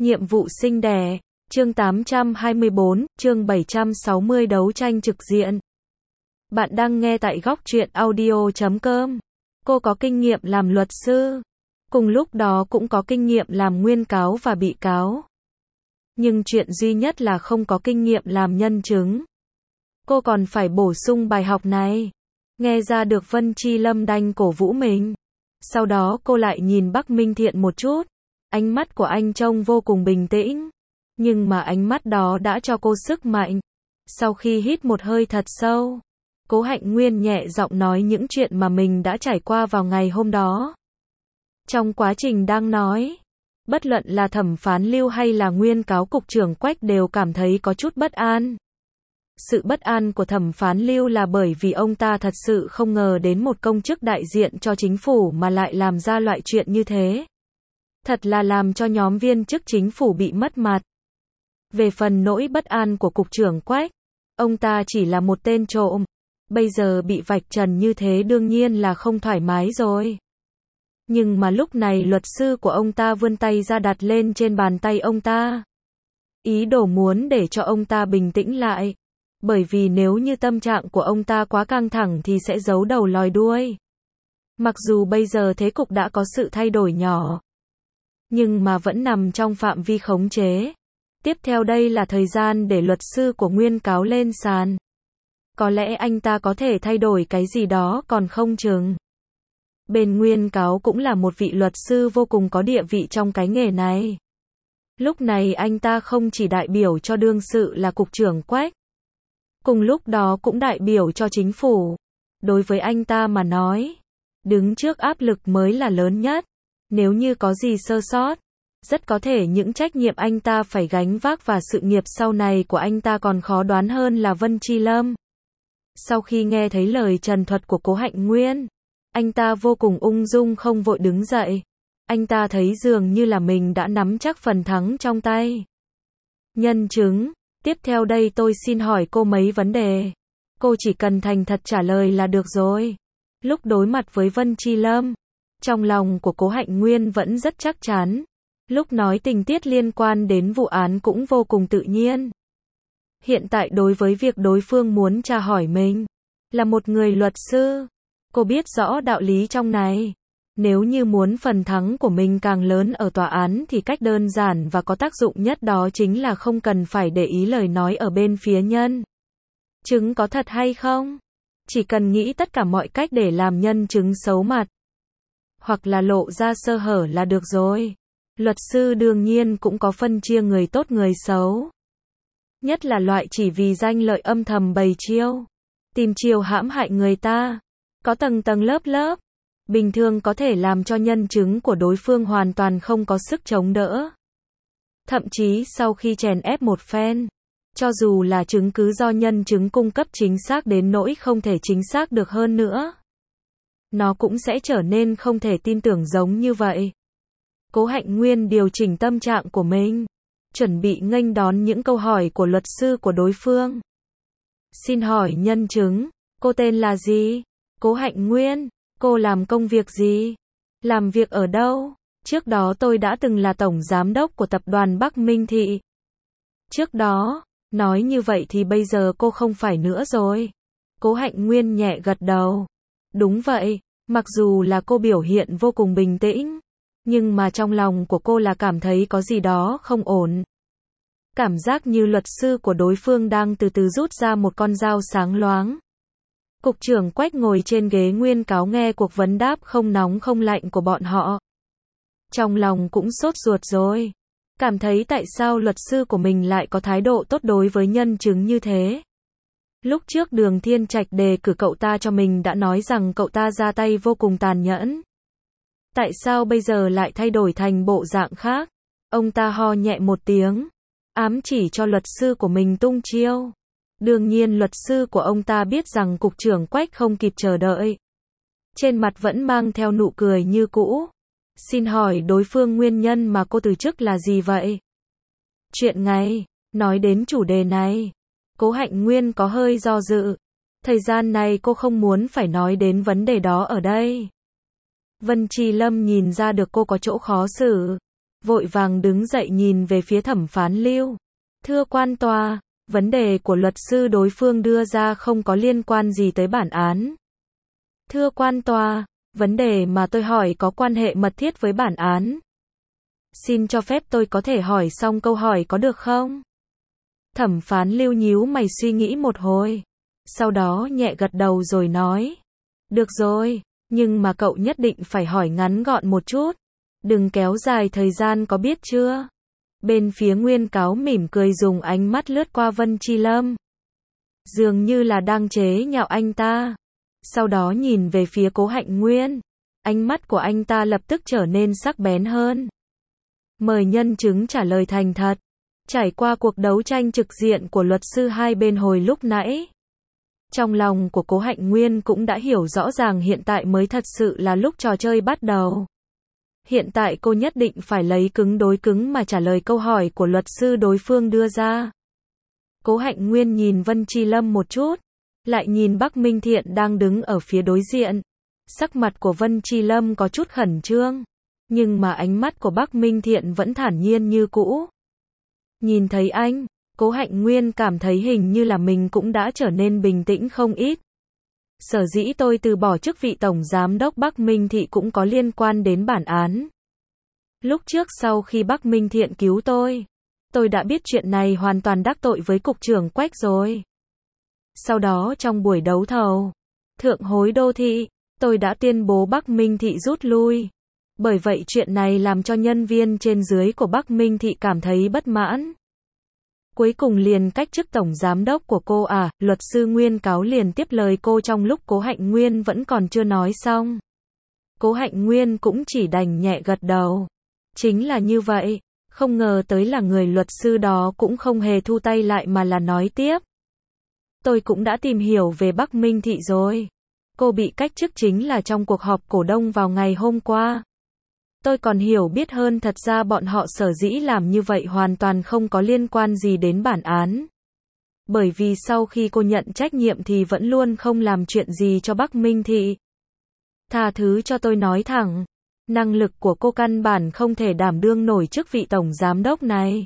Nhiệm vụ sinh đẻ, chương 824, chương 760 đấu tranh trực diện. Bạn đang nghe tại góc truyện audio.com. Cô có kinh nghiệm làm luật sư, cùng lúc đó cũng có kinh nghiệm làm nguyên cáo và bị cáo. Nhưng chuyện duy nhất là không có kinh nghiệm làm nhân chứng. Cô còn phải bổ sung bài học này. Nghe ra được Vân Chi Lâm đanh cổ vũ mình. Sau đó cô lại nhìn Bắc Minh Thiện một chút. Ánh mắt của anh trông vô cùng bình tĩnh. Nhưng mà ánh mắt đó đã cho cô sức mạnh. Sau khi hít một hơi thật sâu, Cố Hạnh Nguyên nhẹ giọng nói những chuyện mà mình đã trải qua vào ngày hôm đó. Trong quá trình đang nói, bất luận là thẩm phán Lưu hay là nguyên cáo cục trưởng Quách đều cảm thấy có chút bất an. Sự bất an của thẩm phán Lưu là bởi vì ông ta thật sự không ngờ đến một công chức đại diện cho chính phủ mà lại làm ra loại chuyện như thế. Thật là làm cho nhóm viên chức chính phủ bị mất mặt. Về phần nỗi bất an của cục trưởng Quách, ông ta chỉ là một tên trộm. Bây giờ bị vạch trần như thế đương nhiên là không thoải mái rồi. Nhưng mà lúc này luật sư của ông ta vươn tay ra đặt lên trên bàn tay ông ta. Ý đồ muốn để cho ông ta bình tĩnh lại. Bởi vì nếu như tâm trạng của ông ta quá căng thẳng thì sẽ giấu đầu lòi đuôi. Mặc dù bây giờ thế cục đã có sự thay đổi nhỏ, nhưng mà vẫn nằm trong phạm vi khống chế. Tiếp theo đây là thời gian để luật sư của nguyên cáo lên sàn. Có lẽ anh ta có thể thay đổi cái gì đó còn không chừng. Bên nguyên cáo cũng là một vị luật sư vô cùng có địa vị trong cái nghề này. Lúc này anh ta không chỉ đại biểu cho đương sự là cục trưởng Quách, cùng lúc đó cũng đại biểu cho chính phủ. Đối với anh ta mà nói, đứng trước áp lực mới là lớn nhất. Nếu như có gì sơ sót, rất có thể những trách nhiệm anh ta phải gánh vác và sự nghiệp sau này của anh ta còn khó đoán hơn là Vân Chi Lâm. Sau khi nghe thấy lời trần thuật của Cố Hạnh Nguyên, anh ta vô cùng ung dung không vội đứng dậy. Anh ta thấy dường như là mình đã nắm chắc phần thắng trong tay. Nhân chứng, tiếp theo đây tôi xin hỏi cô mấy vấn đề. Cô chỉ cần thành thật trả lời là được rồi. Lúc đối mặt với Vân Chi Lâm, trong lòng của Cố Hạnh Nguyên vẫn rất chắc chắn. Lúc nói tình tiết liên quan đến vụ án cũng vô cùng tự nhiên. Hiện tại đối với việc đối phương muốn tra hỏi mình, là một người luật sư, cô biết rõ đạo lý trong này. Nếu như muốn phần thắng của mình càng lớn ở tòa án thì cách đơn giản và có tác dụng nhất đó chính là không cần phải để ý lời nói ở bên phía nhân chứng có thật hay không. Chỉ cần nghĩ tất cả mọi cách để làm nhân chứng xấu mặt, hoặc là lộ ra sơ hở là được rồi. Luật sư đương nhiên cũng có phân chia người tốt người xấu. Nhất là loại chỉ vì danh lợi âm thầm bày chiêu, tìm chiêu hãm hại người ta. Có tầng tầng lớp lớp. Bình thường có thể làm cho nhân chứng của đối phương hoàn toàn không có sức chống đỡ. Thậm chí sau khi chèn ép một phen, cho dù là chứng cứ do nhân chứng cung cấp chính xác đến nỗi không thể chính xác được hơn nữa, nó cũng sẽ trở nên không thể tin tưởng giống như vậy. Cố Hạnh Nguyên điều chỉnh tâm trạng của mình, chuẩn bị nghênh đón những câu hỏi của luật sư của đối phương. Xin hỏi nhân chứng, cô tên là gì? Cố Hạnh Nguyên, cô làm công việc gì? Làm việc ở đâu? Trước đó tôi đã từng là tổng giám đốc của tập đoàn Bắc Minh Thị. Trước đó, nói như vậy thì bây giờ cô không phải nữa rồi. Cố Hạnh Nguyên nhẹ gật đầu. Đúng vậy, mặc dù là cô biểu hiện vô cùng bình tĩnh, nhưng mà trong lòng của cô là cảm thấy có gì đó không ổn. Cảm giác như luật sư của đối phương đang từ từ rút ra một con dao sáng loáng. Cục trưởng Quách ngồi trên ghế nguyên cáo nghe cuộc vấn đáp không nóng không lạnh của bọn họ. Trong lòng cũng sốt ruột rồi. Cảm thấy tại sao luật sư của mình lại có thái độ tốt đối với nhân chứng như thế. Lúc trước Đường Thiên Trạch đề cử cậu ta cho mình đã nói rằng cậu ta ra tay vô cùng tàn nhẫn. Tại sao bây giờ lại thay đổi thành bộ dạng khác? Ông ta ho nhẹ một tiếng, ám chỉ cho luật sư của mình tung chiêu. Đương nhiên luật sư của ông ta biết rằng cục trưởng Quách không kịp chờ đợi. Trên mặt vẫn mang theo nụ cười như cũ. Xin hỏi đối phương nguyên nhân mà cô từ chức là gì vậy? Chuyện ngay, nói đến chủ đề này, Cố Hạnh Nguyên có hơi do dự. Thời gian này cô không muốn phải nói đến vấn đề đó ở đây. Vân Chi Lâm nhìn ra được cô có chỗ khó xử. vội vàng đứng dậy nhìn về phía thẩm phán Lưu. Thưa quan tòa, vấn đề của luật sư đối phương đưa ra không có liên quan gì tới bản án. Thưa quan tòa, vấn đề mà tôi hỏi có quan hệ mật thiết với bản án. Xin cho phép tôi có thể hỏi xong câu hỏi có được không? Thẩm phán Lưu nhíu mày suy nghĩ một hồi. Sau đó nhẹ gật đầu rồi nói. Được rồi, nhưng mà cậu nhất định phải hỏi ngắn gọn một chút. Đừng kéo dài thời gian có biết chưa? Bên phía Nguyên Cáo mỉm cười dùng ánh mắt lướt qua Vân Chi Lâm. Dường như là đang chế nhạo anh ta. Sau đó nhìn về phía Cố Hạnh Nguyên. Ánh mắt của anh ta lập tức trở nên sắc bén hơn. Mời nhân chứng trả lời thành thật. Trải qua cuộc đấu tranh trực diện của luật sư hai bên hồi lúc nãy, trong lòng của Cố Hạnh Nguyên cũng đã hiểu rõ ràng hiện tại mới thật sự là lúc trò chơi bắt đầu. Hiện tại cô nhất định phải lấy cứng đối cứng mà trả lời câu hỏi của luật sư đối phương đưa ra. Cố Hạnh Nguyên nhìn Vân Chi Lâm một chút, lại nhìn Bắc Minh Thiện đang đứng ở phía đối diện. Sắc mặt của Vân Chi Lâm có chút khẩn trương, nhưng mà ánh mắt của Bắc Minh Thiện vẫn thản nhiên như cũ. Nhìn thấy anh, Cố Hạnh Nguyên cảm thấy hình như là mình cũng đã trở nên bình tĩnh không ít. Sở dĩ tôi từ bỏ chức vị Tổng Giám đốc Bắc Minh Thị cũng có liên quan đến bản án. Lúc trước sau khi Bắc Minh Thiện cứu tôi đã biết chuyện này hoàn toàn đắc tội với Cục trưởng Quách rồi. Sau đó trong buổi đấu thầu, Thượng hối đô thị, tôi đã tuyên bố Bắc Minh Thị rút lui. Bởi vậy chuyện này làm cho nhân viên trên dưới của Bắc Minh Thị cảm thấy bất mãn. Cuối cùng liền cách chức Tổng Giám đốc của cô à, luật sư Nguyên Cáo liền tiếp lời cô trong lúc Cố Hạnh Nguyên vẫn còn chưa nói xong. Cố Hạnh Nguyên cũng chỉ đành nhẹ gật đầu. Chính là như vậy, không ngờ tới là người luật sư đó cũng không hề thu tay lại mà là nói tiếp. Tôi cũng đã tìm hiểu về Bắc Minh Thị rồi. Cô bị cách chức chính là trong cuộc họp cổ đông vào ngày hôm qua. Tôi còn hiểu biết hơn, thật ra bọn họ sở dĩ làm như vậy hoàn toàn không có liên quan gì đến bản án. Bởi vì sau khi cô nhận trách nhiệm thì vẫn luôn không làm chuyện gì cho Bắc Minh Thị. Tha thứ cho tôi nói thẳng, năng lực của cô căn bản không thể đảm đương nổi chức vị Tổng Giám đốc này.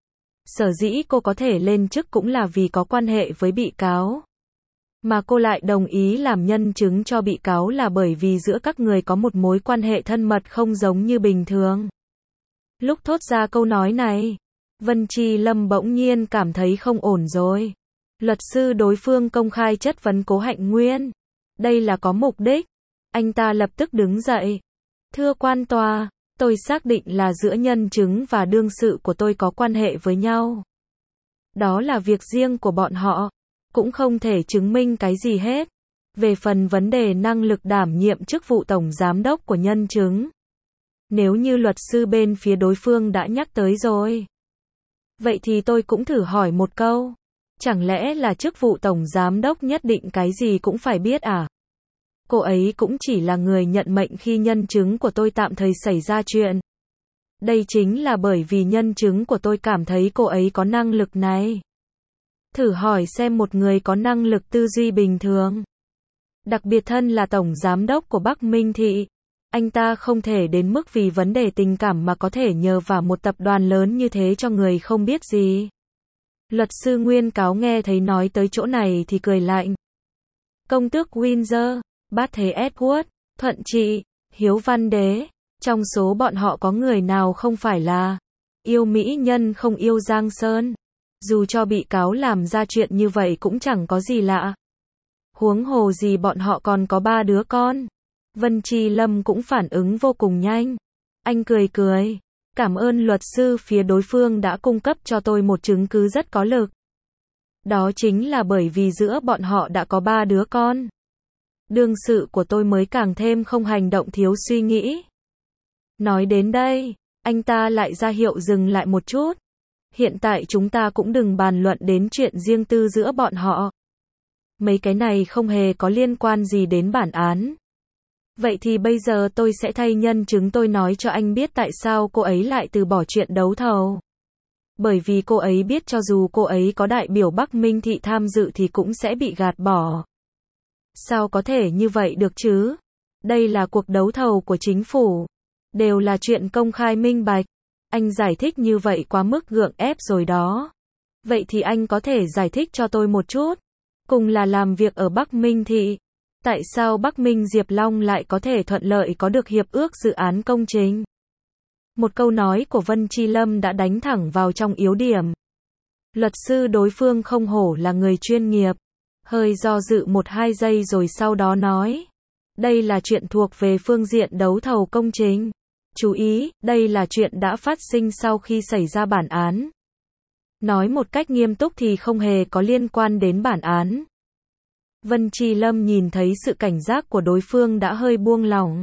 Sở dĩ cô có thể lên chức cũng là vì có quan hệ với bị cáo. Mà cô lại đồng ý làm nhân chứng cho bị cáo là bởi vì giữa các người có một mối quan hệ thân mật không giống như bình thường. Lúc thốt ra câu nói này, Vân Chi Lâm bỗng nhiên cảm thấy không ổn rồi. Luật sư đối phương công khai chất vấn Cố Hạnh Nguyên. Đây là có mục đích. Anh ta lập tức đứng dậy. Thưa quan tòa, tôi xác định là giữa nhân chứng và đương sự của tôi có quan hệ với nhau. Đó là việc riêng của bọn họ. Cũng không thể chứng minh cái gì hết. Về phần vấn đề năng lực đảm nhiệm chức vụ Tổng Giám đốc của nhân chứng, nếu như luật sư bên phía đối phương đã nhắc tới rồi, vậy thì tôi cũng thử hỏi một câu. Chẳng lẽ là chức vụ Tổng Giám đốc nhất định cái gì cũng phải biết à? Cô ấy cũng chỉ là người nhận mệnh khi nhân chứng của tôi tạm thời xảy ra chuyện. Đây chính là bởi vì nhân chứng của tôi cảm thấy cô ấy có năng lực này. Thử hỏi xem một người có năng lực tư duy bình thường, đặc biệt thân là Tổng Giám đốc của Bắc Minh Thị, anh ta không thể đến mức vì vấn đề tình cảm mà có thể nhờ vào một tập đoàn lớn như thế cho người không biết gì. Luật sư Nguyên Cáo nghe thấy nói tới chỗ này thì cười lạnh. Công tước Windsor, bát thế Edward, Thuận Trị, Hiếu Văn Đế, trong số bọn họ có người nào không phải là yêu mỹ nhân không yêu Giang Sơn? Dù cho bị cáo làm ra chuyện như vậy cũng chẳng có gì lạ. Huống hồ gì bọn họ còn có 3 đứa con. Vân Chi Lâm cũng phản ứng vô cùng nhanh. Anh cười cười. Cảm ơn luật sư phía đối phương đã cung cấp cho tôi một chứng cứ rất có lực. Đó chính là bởi vì giữa bọn họ đã có 3 đứa con. Đương sự của tôi mới càng thêm không hành động thiếu suy nghĩ. Nói đến đây, anh ta lại ra hiệu dừng lại một chút. Hiện tại chúng ta cũng đừng bàn luận đến chuyện riêng tư giữa bọn họ. Mấy cái này không hề có liên quan gì đến bản án. Vậy thì bây giờ tôi sẽ thay nhân chứng tôi nói cho anh biết tại sao cô ấy lại từ bỏ chuyện đấu thầu. Bởi vì cô ấy biết cho dù cô ấy có đại biểu Bắc Minh Thị tham dự thì cũng sẽ bị gạt bỏ. Sao có thể như vậy được chứ? Đây là cuộc đấu thầu của chính phủ. Đều là chuyện công khai minh bạch. Anh giải thích như vậy quá mức gượng ép rồi đó. Vậy thì anh có thể giải thích cho tôi một chút. Cùng là làm việc ở Bắc Minh Thị. Tại sao Bắc Minh Diệp Long lại có thể thuận lợi có được hiệp ước dự án công trình? Một câu nói của Vân Chi Lâm đã đánh thẳng vào trong yếu điểm. Luật sư đối phương không hổ là người chuyên nghiệp. Hơi do dự 1-2 giây rồi sau đó nói. Đây là chuyện thuộc về phương diện đấu thầu công trình. Chú ý, đây là chuyện đã phát sinh sau khi xảy ra bản án. Nói một cách nghiêm túc thì không hề có liên quan đến bản án. Vân Chi Lâm nhìn thấy sự cảnh giác của đối phương đã hơi buông lỏng.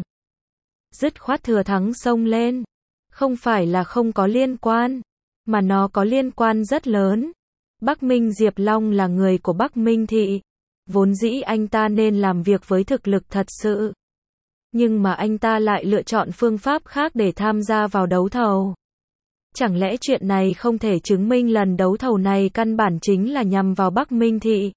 Dứt khoát thừa thắng xông lên. Không phải là không có liên quan, mà nó có liên quan rất lớn. Bắc Minh Diệp Long là người của Bắc Minh Thị. Vốn dĩ anh ta nên làm việc với thực lực thật sự. Nhưng mà anh ta lại lựa chọn phương pháp khác để tham gia vào đấu thầu. Chẳng lẽ chuyện này không thể chứng minh lần đấu thầu này căn bản chính là nhằm vào Bắc Minh Thị?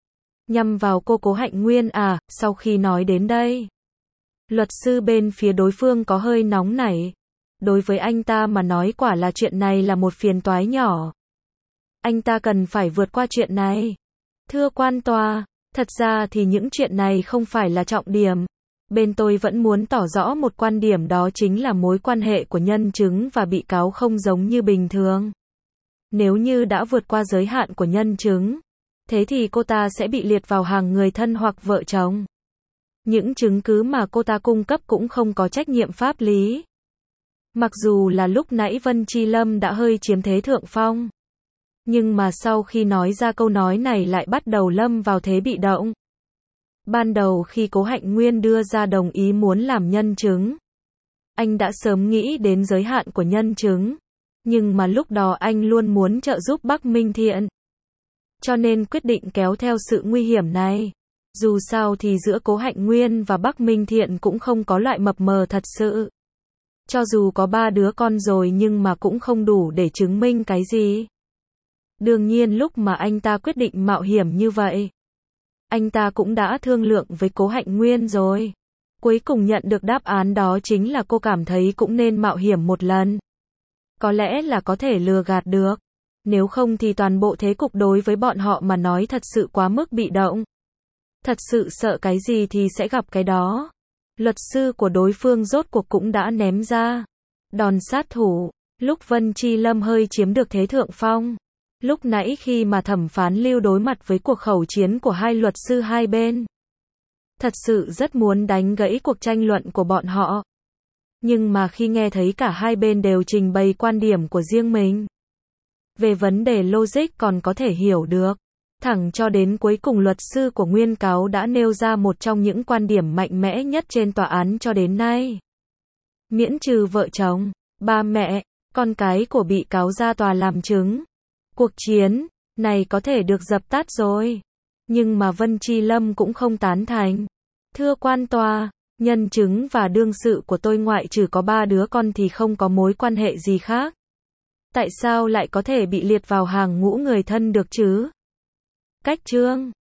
Nhằm vào cô Cố Hạnh Nguyên à? Sau khi nói đến đây, luật sư bên phía đối phương có hơi nóng nảy. Đối với anh ta mà nói quả là chuyện này là một phiền toái nhỏ. Anh ta cần phải vượt qua chuyện này. Thưa quan tòa, thật ra thì những chuyện này không phải là trọng điểm. Bên tôi vẫn muốn tỏ rõ một quan điểm, đó chính là mối quan hệ của nhân chứng và bị cáo không giống như bình thường. Nếu như đã vượt qua giới hạn của nhân chứng, thế thì cô ta sẽ bị liệt vào hàng người thân hoặc vợ chồng. Những chứng cứ mà cô ta cung cấp cũng không có trách nhiệm pháp lý. Mặc dù là lúc nãy Vân Chi Lâm đã hơi chiếm thế thượng phong, nhưng mà sau khi nói ra câu nói này lại bắt đầu lâm vào thế bị động. Ban đầu khi Cố Hạnh Nguyên đưa ra đồng ý muốn làm nhân chứng, anh đã sớm nghĩ đến giới hạn của nhân chứng, nhưng mà lúc đó anh luôn muốn trợ giúp Bắc Minh Thiện. Cho nên quyết định kéo theo sự nguy hiểm này. Dù sao thì giữa Cố Hạnh Nguyên và Bắc Minh Thiện cũng không có loại mập mờ thật sự. Cho dù có 3 đứa con rồi nhưng mà cũng không đủ để chứng minh cái gì. Đương nhiên lúc mà anh ta quyết định mạo hiểm như vậy, anh ta cũng đã thương lượng với Cố Hạnh Nguyên rồi. Cuối cùng nhận được đáp án đó chính là cô cảm thấy cũng nên mạo hiểm một lần. Có lẽ là có thể lừa gạt được. Nếu không thì toàn bộ thế cục đối với bọn họ mà nói thật sự quá mức bị động. Thật sự sợ cái gì thì sẽ gặp cái đó. Luật sư của đối phương rốt cuộc cũng đã ném ra đòn sát thủ. Lúc Vân Chi Lâm hơi chiếm được thế thượng phong, lúc nãy khi mà thẩm phán Lưu đối mặt với cuộc khẩu chiến của hai luật sư hai bên, thật sự rất muốn đánh gãy cuộc tranh luận của bọn họ. Nhưng mà khi nghe thấy cả hai bên đều trình bày quan điểm của riêng mình, về vấn đề logic còn có thể hiểu được. Thẳng cho đến cuối cùng luật sư của nguyên cáo đã nêu ra một trong những quan điểm mạnh mẽ nhất trên tòa án cho đến nay. Miễn trừ vợ chồng, ba mẹ, con cái của bị cáo ra tòa làm chứng. Cuộc chiến này có thể được dập tắt rồi. Nhưng mà Vân Chi Lâm cũng không tán thành. Thưa quan tòa, nhân chứng và đương sự của tôi ngoại trừ có 3 đứa con thì không có mối quan hệ gì khác. Tại sao lại có thể bị liệt vào hàng ngũ người thân được chứ? Cách chương